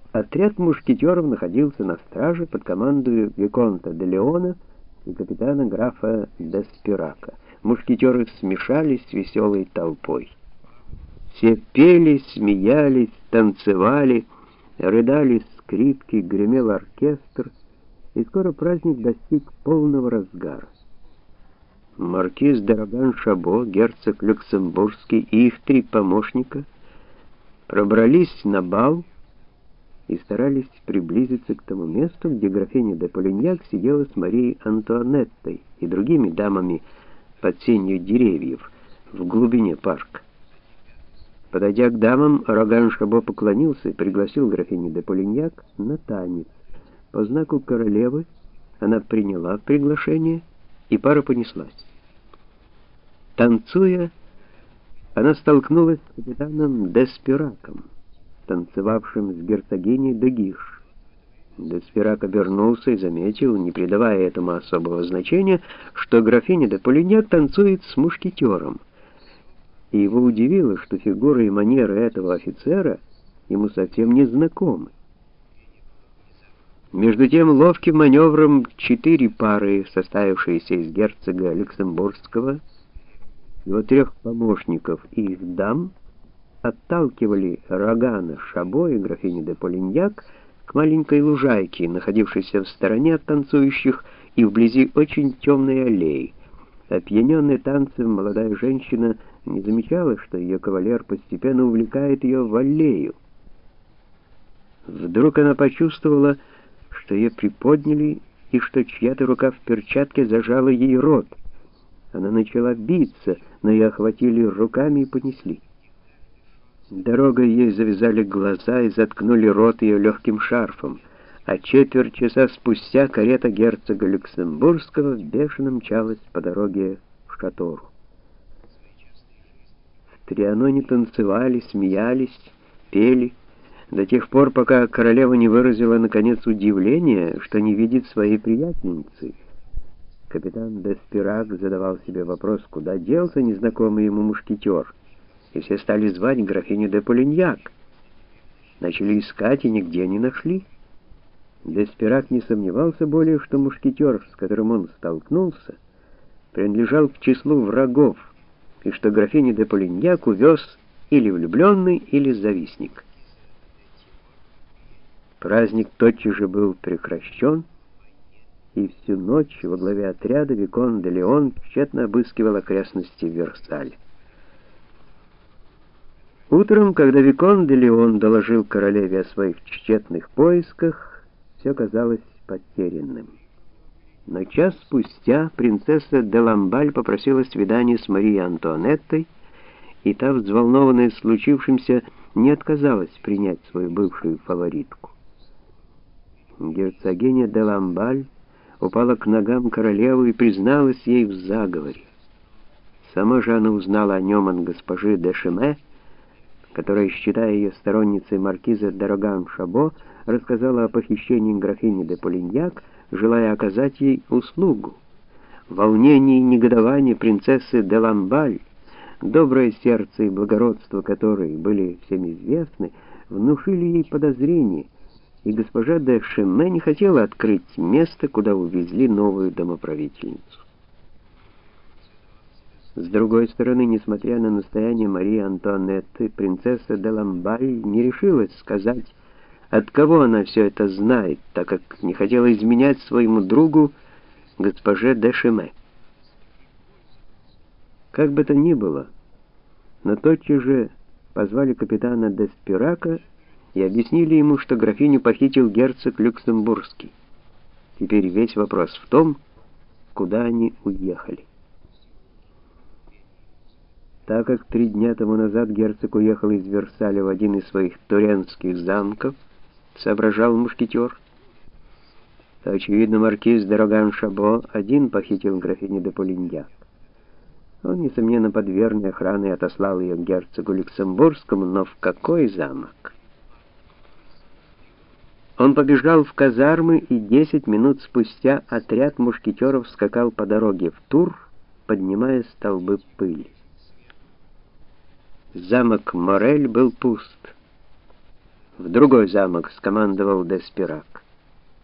Отряд мушкетеров находился на страже под командой виконта де Леона и капитана графа де Спирака. Мушкетеры смешались с веселой толпой. Все пели, смеялись, танцевали, рыдали скрипки, гремел оркестр, и скоро праздник достиг полного разгара. Маркиз де Роган-Шабо, герцог Люксембургский и их 3 помощника пробрались на бал и старались приблизиться к тому месту, где графиня де Полиньяк сидела с Марией Антуанеттой и другими дамами под сенью деревьев в глубине парка. Подойдя к дамам, Роган-Шабо поклонился и пригласил графиню де Полиньяк на танец. По знаку королевы она приняла приглашение, и пара понеслась. Танцуя, она столкнулась с капитаном де Спираком, танцевавшим с герцогиней де Гиш. Де Спирак обернулся и заметил, не придавая этому особого значения, что графиня де Полиньяк танцует с мушкетером. И его удивило, что фигура и манеры этого офицера ему совсем не знакомы. Между тем, ловким маневром 4 пары, состоявшиеся из герцога Люксембургского, его 3 помощников и их дам, отталкивали Рогана Шабо и графиню де Полиньяк к маленькой лужайке, находившейся в стороне от танцующих и вблизи очень темной аллеи. Опьяненная танцем молодая женщина не замечала, что ее кавалер постепенно увлекает ее в аллею. Вдруг она почувствовала, что ее приподняли и что чья-то рука в перчатке зажала ей рот. Она начала биться, но ее охватили руками и понесли. Дорогой ей завязали глаза и заткнули рот ее легким шарфом, а четверть часа спустя карета герцога Люксембургского бешено мчалась по дороге в Шатору. В Трианоне танцевали, смеялись, пели, до тех пор, пока королева не выразила наконец удивление, что не видит своей приятельницы. Капитан де Спирак задавал себе вопрос, куда делся незнакомый ему мушкетер, и все стали звать графиню де Полиньяк. Начали искать и нигде не нашли. Де Спирак не сомневался более, что мушкетер, с которым он столкнулся, принадлежал к числу врагов, и что графиню де Полиньяк увез или влюбленный, или завистник. Праздник тотчас же был прекращен, и всю ночь во главе отряда виконт де Леон тщетно обыскивал окрестности Версаля. Утром, когда виконт де Леон доложил королеве о своих тщетных поисках, все казалось потерянным. Но час спустя принцесса де Ламбаль попросила свидания с Марией Антуанеттой, и та, взволнованная случившимся, не отказалась принять свою бывшую фаворитку. Герцогиня де Ламбаль упала к ногам королевы и призналась ей в заговоре. Сама же она узнала о нем от госпожи де Шеме, которая, считая ее сторонницей маркиза де Роган-Шабо, рассказала о похищении графини де Полиньяк, желая оказать ей услугу. Волнение и негодование принцессы де Ламбаль, доброе сердце и благородство которой были всем известны, внушили ей подозрения, и госпожа де Шеме не хотела открыть место, куда увезли новую домоправительницу. С другой стороны, несмотря на настояние Марии Антуанетты, принцесса де Ламбаль не решилась сказать, от кого она все это знает, так как не хотела изменять своему другу, госпоже де Шеме. Как бы то ни было, но тотчас же позвали капитана де Спирака и объяснили ему, что графиню похитил герцог Люксембургский. Теперь весь вопрос в том, куда они уехали. Так как 3 дня тому назад герцог уехал из Версаля в один из своих туренских замков, соображал мушкетер, то, очевидно, маркиз де Роган-Шабо один похитил графиню де Полиньяк. Он, несомненно, под верной охраной отослал ее к герцогу Люксембургскому, но в какой замок? Он побежал в казармы, и 10 минут спустя отряд мушкетеров скакал по дороге в Тур, поднимая столбы пыли. Замок Морель был пуст. В другой замок скомандовал де Спирак.